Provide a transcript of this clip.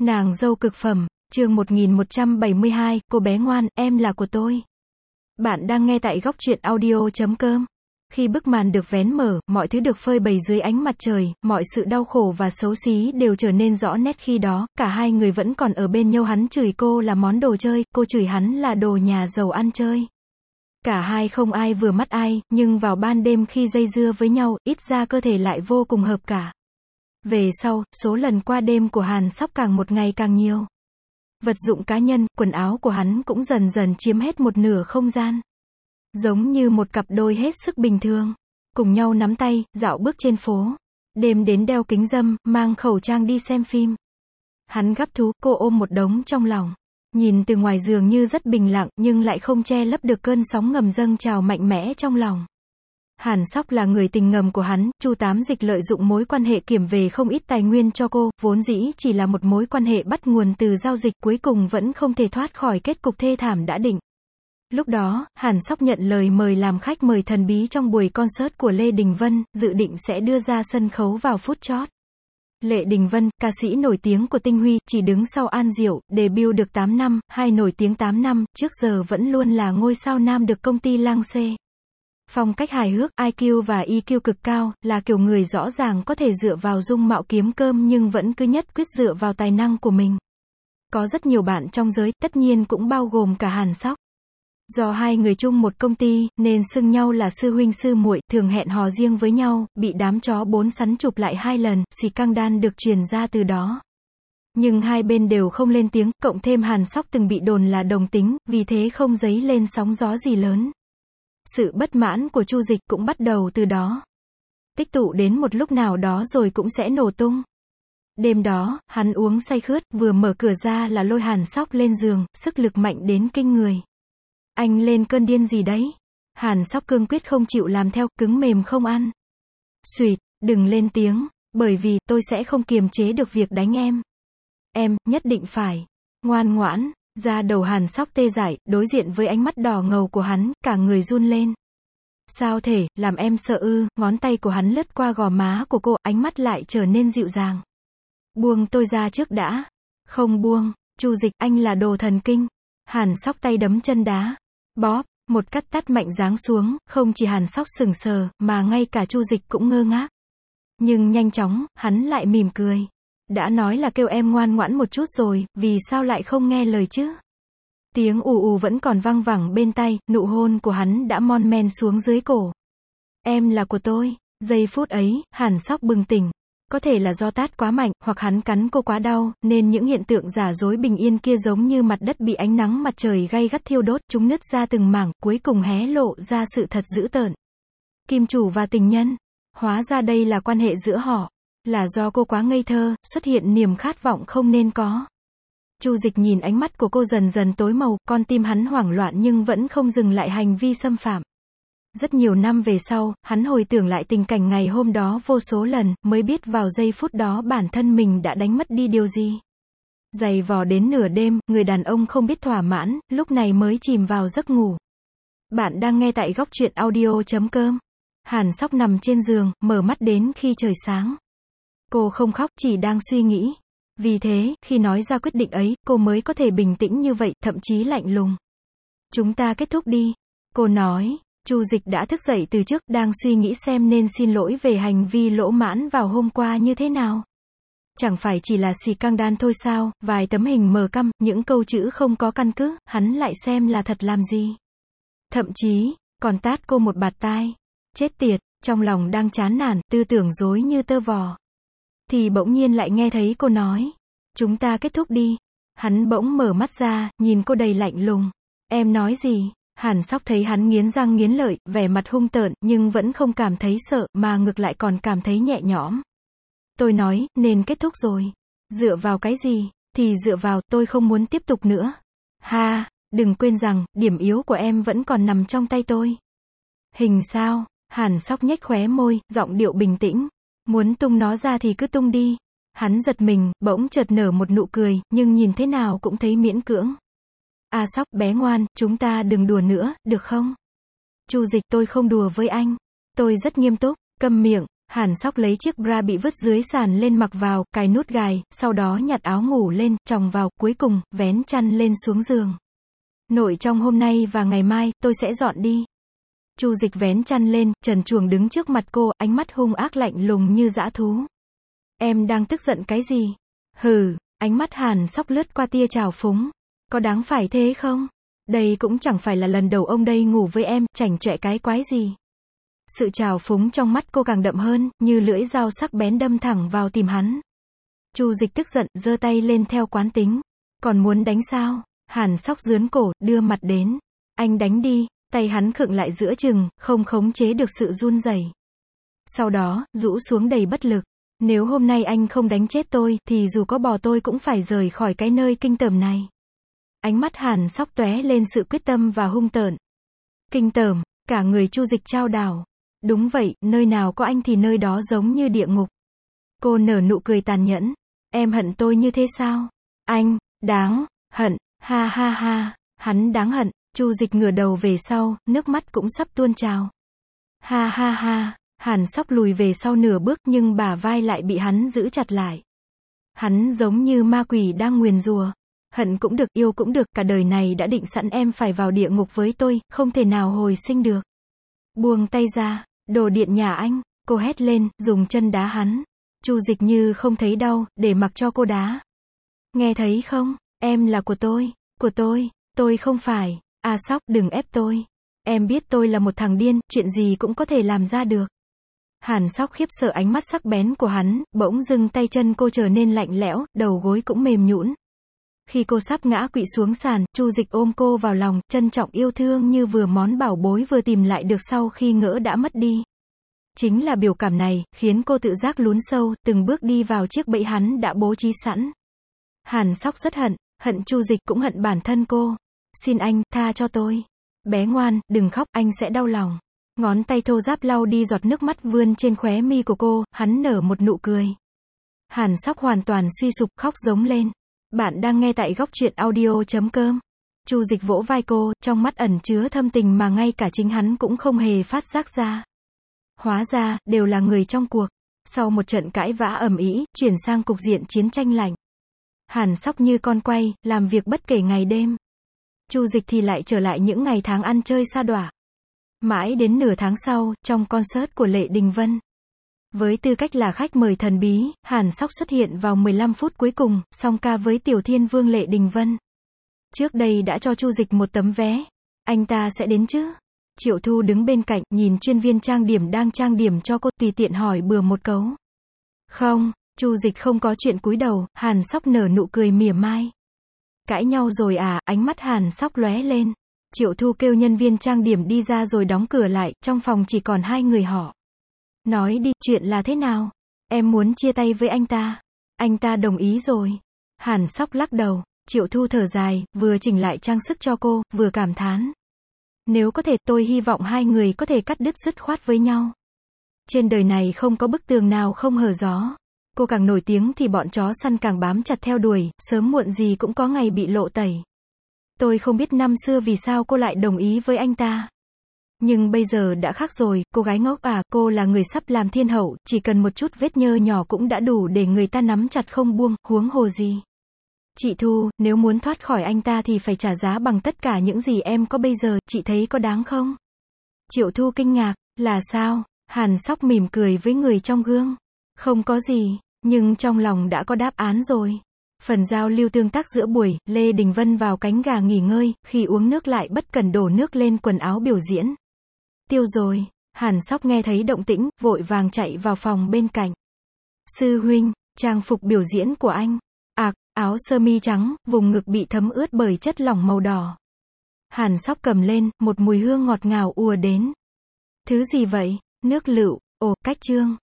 Nàng dâu cực phẩm, chương 1172, cô bé ngoan, em là của tôi. Bạn đang nghe tại góc truyện audio.com. Khi bức màn được vén mở, mọi thứ được phơi bày dưới ánh mặt trời, mọi sự đau khổ và xấu xí đều trở nên rõ nét khi đó, cả hai người vẫn còn ở bên nhau. Hắn chửi cô là món đồ chơi, cô chửi hắn là đồ nhà giàu ăn chơi. Cả hai không ai vừa mắt ai, nhưng vào ban đêm khi dây dưa với nhau, ít ra cơ thể lại vô cùng hợp cả. Về sau, số lần qua đêm của Hàn Sóc càng một ngày càng nhiều. Vật dụng cá nhân, quần áo của hắn cũng dần dần chiếm hết một nửa không gian. Giống như một cặp đôi hết sức bình thường. Cùng nhau nắm tay, dạo bước trên phố. Đêm đến đeo kính râm, mang khẩu trang đi xem phim. Hắn gắp thú, cô ôm một đống trong lòng. Nhìn từ ngoài dường như rất bình lặng, nhưng lại không che lấp được cơn sóng ngầm dâng trào mạnh mẽ trong lòng. Hàn Sóc là người tình ngầm của hắn, Chu Tám Dịch lợi dụng mối quan hệ kiểm về không ít tài nguyên cho cô, vốn dĩ chỉ là một mối quan hệ bắt nguồn từ giao dịch, cuối cùng vẫn không thể thoát khỏi kết cục thê thảm đã định. Lúc đó, Hàn Sóc nhận lời mời làm khách mời thần bí trong buổi concert của Lê Đình Vân, dự định sẽ đưa ra sân khấu vào phút chót. Lệ Đình Vân, ca sĩ nổi tiếng của Tinh Huy, chỉ đứng sau An Diệu, debut được 8 năm, hay nổi tiếng 8 năm, trước giờ vẫn luôn là ngôi sao nam được công ty Lang xê. Phong cách hài hước, IQ và EQ cực cao, là kiểu người rõ ràng có thể dựa vào dung mạo kiếm cơm nhưng vẫn cứ nhất quyết dựa vào tài năng của mình. Có rất nhiều bạn trong giới, tất nhiên cũng bao gồm cả Hàn Sóc. Do hai người chung một công ty, nên xưng nhau là sư huynh sư muội, thường hẹn hò riêng với nhau, bị đám chó bốn sắn chụp lại 2 lần, scandal được truyền ra từ đó. Nhưng hai bên đều không lên tiếng, cộng thêm Hàn Sóc từng bị đồn là đồng tính, vì thế không dấy lên sóng gió gì lớn. Sự bất mãn của Chu Dịch cũng bắt đầu từ đó. Tích tụ đến một lúc nào đó rồi cũng sẽ nổ tung. Đêm đó, hắn uống say khướt, vừa mở cửa ra là lôi Hàn Sóc lên giường, sức lực mạnh đến kinh người. Anh lên cơn điên gì đấy? Hàn Sóc cương quyết không chịu làm theo, cứng mềm không ăn. Xùyt, đừng lên tiếng, bởi vì tôi sẽ không kiềm chế được việc đánh em. Em, nhất định phải. Ngoan ngoãn. Da đầu Hàn Sóc tê dại, đối diện với ánh mắt đỏ ngầu của hắn, cả người run lên. Sao thể, làm em sợ ư? Ngón tay của hắn lướt qua gò má của cô, ánh mắt lại trở nên dịu dàng. Buông tôi ra trước đã. Không buông. Chu Dịch, anh là đồ thần kinh. Hàn Sóc tay đấm chân đá. Bóp, một cắt tát mạnh giáng xuống, không chỉ Hàn Sóc sững sờ, mà ngay cả Chu Dịch cũng ngơ ngác. Nhưng nhanh chóng, hắn lại mỉm cười. Đã nói là kêu em ngoan ngoãn một chút rồi, vì sao lại không nghe lời chứ? Tiếng ù ù vẫn còn văng vẳng bên tai, nụ hôn của hắn đã mon men xuống dưới cổ. Em là của tôi. Giây phút ấy, Hàn Sóc bừng tỉnh. Có thể là do tát quá mạnh, hoặc hắn cắn cô quá đau, nên những hiện tượng giả dối bình yên kia giống như mặt đất bị ánh nắng mặt trời gay gắt thiêu đốt, chúng nứt ra từng mảng, cuối cùng hé lộ ra sự thật dữ tợn. Kim chủ và tình nhân. Hóa ra đây là quan hệ giữa họ. Là do cô quá ngây thơ, xuất hiện niềm khát vọng không nên có. Chu Dịch nhìn ánh mắt của cô dần dần tối màu, con tim hắn hoảng loạn nhưng vẫn không dừng lại hành vi xâm phạm. Rất nhiều năm về sau, hắn hồi tưởng lại tình cảnh ngày hôm đó vô số lần, mới biết vào giây phút đó bản thân mình đã đánh mất đi điều gì. Giày vò đến nửa đêm, người đàn ông không biết thỏa mãn, lúc này mới chìm vào giấc ngủ. Bạn đang nghe tại góc truyện audio.com. Hàn Sóc nằm trên giường, mở mắt đến khi trời sáng. Cô không khóc, chỉ đang suy nghĩ. Vì thế, khi nói ra quyết định ấy, cô mới có thể bình tĩnh như vậy, thậm chí lạnh lùng. Chúng ta kết thúc đi. Cô nói. Chu Dịch đã thức dậy từ trước, đang suy nghĩ xem nên xin lỗi về hành vi lỗ mãn vào hôm qua như thế nào. Chẳng phải chỉ là scandal thôi sao, vài tấm hình mờ căm, những câu chữ không có căn cứ, hắn lại xem là thật làm gì. Thậm chí, còn tát cô một bạt tai. Chết tiệt, trong lòng đang chán nản, tư tưởng rối như tơ vò. Thì bỗng nhiên lại nghe thấy cô nói. Chúng ta kết thúc đi. Hắn bỗng mở mắt ra, nhìn cô đầy lạnh lùng. Em nói gì? Hàn Sóc thấy hắn nghiến răng nghiến lợi, vẻ mặt hung tợn, nhưng vẫn không cảm thấy sợ, mà ngược lại còn cảm thấy nhẹ nhõm. Tôi nói, nên kết thúc rồi. Dựa vào cái gì? Thì dựa vào, tôi không muốn tiếp tục nữa. Ha, đừng quên rằng, điểm yếu của em vẫn còn nằm trong tay tôi. Hình sao? Hàn Sóc nhếch khóe môi, giọng điệu bình tĩnh. Muốn tung nó ra thì cứ tung đi. Hắn giật mình, bỗng chợt nở một nụ cười, nhưng nhìn thế nào cũng thấy miễn cưỡng. À Sóc, bé ngoan, chúng ta đừng đùa nữa, được không? Chu Dịch, tôi không đùa với anh. Tôi rất nghiêm túc. Câm miệng. Hàn Sóc lấy chiếc bra bị vứt dưới sàn lên mặc vào, cài nút gài, sau đó nhặt áo ngủ lên, choàng vào, cuối cùng, vén chăn lên xuống giường. Nội trong hôm nay và ngày mai, tôi sẽ dọn đi. Chu Dịch vén chăn lên, trần truồng đứng trước mặt cô, ánh mắt hung ác lạnh lùng như dã thú. Em đang tức giận cái gì? Hừ, ánh mắt Hàn Sóc lướt qua tia trào phúng. Có đáng phải thế không? Đây cũng chẳng phải là lần đầu ông đây ngủ với em, chảnh chọe cái quái gì. Sự trào phúng trong mắt cô càng đậm hơn, như lưỡi dao sắc bén đâm thẳng vào tim hắn. Chu Dịch tức giận, giơ tay lên theo quán tính. Còn muốn đánh sao? Hàn Sóc giướn cổ, đưa mặt đến. Anh đánh đi, tay hắn khựng lại giữa chừng, không khống chế được sự run rẩy. Sau đó, rũ xuống đầy bất lực. Nếu hôm nay anh không đánh chết tôi, thì dù có bỏ tôi cũng phải rời khỏi cái nơi kinh tởm này. Ánh mắt Hàn Sóc tóe lên sự quyết tâm và hung tợn. Kinh tởm, cả người Chu Dịch chao đảo. Đúng vậy, nơi nào có anh thì nơi đó giống như địa ngục. Cô nở nụ cười tàn nhẫn. Em hận tôi như thế sao? Anh, đáng hận, ha ha ha, hắn đáng hận. Chu Dịch ngửa đầu về sau, nước mắt cũng sắp tuôn trào. Ha ha ha, Hàn Sóc lùi về sau nửa bước nhưng bả vai lại bị hắn giữ chặt lại. Hắn giống như ma quỷ đang nguyền rủa. Hận cũng được, yêu cũng được, cả đời này đã định sẵn em phải vào địa ngục với tôi, không thể nào hồi sinh được. Buông tay ra, đồ điện nhà anh, cô hét lên, dùng chân đá hắn. Chu Dịch như không thấy đau, để mặc cho cô đá. Nghe thấy không, em là của tôi không phải. À Sóc, đừng ép tôi. Em biết tôi là một thằng điên, chuyện gì cũng có thể làm ra được. Hàn Sóc khiếp sợ ánh mắt sắc bén của hắn, bỗng dưng tay chân cô trở nên lạnh lẽo, đầu gối cũng mềm nhũn. Khi cô sắp ngã quỵ xuống sàn, Chu Dịch ôm cô vào lòng, trân trọng yêu thương như vừa món bảo bối vừa tìm lại được sau khi ngỡ đã mất đi. Chính là biểu cảm này, khiến cô tự giác lún sâu, từng bước đi vào chiếc bẫy hắn đã bố trí sẵn. Hàn Sóc rất hận Chu Dịch cũng hận bản thân cô. Xin anh, tha cho tôi. Bé ngoan, đừng khóc, anh sẽ đau lòng. Ngón tay thô ráp lau đi giọt nước mắt vươn trên khóe mi của cô, hắn nở một nụ cười. Hàn Sóc hoàn toàn suy sụp, khóc giống lên. Bạn đang nghe tại góc truyện audio.com. Chu Dịch vỗ vai cô, trong mắt ẩn chứa thâm tình mà ngay cả chính hắn cũng không hề phát giác ra. Hóa ra, đều là người trong cuộc. Sau một trận cãi vã ầm ĩ, chuyển sang cục diện chiến tranh lạnh. Hàn Sóc như con quay, làm việc bất kể ngày đêm. Chu Dịch thì lại trở lại những ngày tháng ăn chơi sa đọa. Mãi đến nửa tháng sau, trong concert của Lệ Đình Vân. Với tư cách là khách mời thần bí, Hàn Sóc xuất hiện vào 15 phút cuối cùng, song ca với Tiểu Thiên Vương Lệ Đình Vân. Trước đây đã cho Chu Dịch một tấm vé. Anh ta sẽ đến chứ? Triệu Thu đứng bên cạnh, nhìn chuyên viên trang điểm đang trang điểm cho cô, tùy tiện hỏi bừa một câu. Không, Chu Dịch không có chuyện cúi đầu, Hàn Sóc nở nụ cười mỉa mai. Cãi nhau rồi à, ánh mắt Hàn Sóc lóe lên. Triệu Thu kêu nhân viên trang điểm đi ra rồi đóng cửa lại, trong phòng chỉ còn hai người họ. Nói đi, chuyện là thế nào? Em muốn chia tay với anh ta. Anh ta đồng ý rồi. Hàn Sóc lắc đầu. Triệu Thu thở dài, vừa chỉnh lại trang sức cho cô, vừa cảm thán. Nếu có thể, tôi hy vọng hai người có thể cắt đứt dứt khoát với nhau. Trên đời này không có bức tường nào không hở gió. Cô càng nổi tiếng thì bọn chó săn càng bám chặt theo đuổi, sớm muộn gì cũng có ngày bị lộ tẩy. Tôi không biết năm xưa vì sao cô lại đồng ý với anh ta. Nhưng bây giờ đã khác rồi, cô gái ngốc à, cô là người sắp làm thiên hậu, chỉ cần một chút vết nhơ nhỏ cũng đã đủ để người ta nắm chặt không buông, huống hồ gì. Chị Thu, nếu muốn thoát khỏi anh ta thì phải trả giá bằng tất cả những gì em có bây giờ, chị thấy có đáng không? Triệu Thu kinh ngạc, là sao? Hàn Sóc mỉm cười với người trong gương. Không có gì, nhưng trong lòng đã có đáp án rồi. Phần giao lưu tương tác giữa buổi, Lê Đình Vân vào cánh gà nghỉ ngơi, khi uống nước lại bất cẩn đổ nước lên quần áo biểu diễn. Tiêu rồi, Hàn Sóc nghe thấy động tĩnh, vội vàng chạy vào phòng bên cạnh. Sư huynh, trang phục biểu diễn của anh. Áo sơ mi trắng, vùng ngực bị thấm ướt bởi chất lỏng màu đỏ. Hàn Sóc cầm lên, một mùi hương ngọt ngào ùa đến. Thứ gì vậy? Nước lựu, cách chương.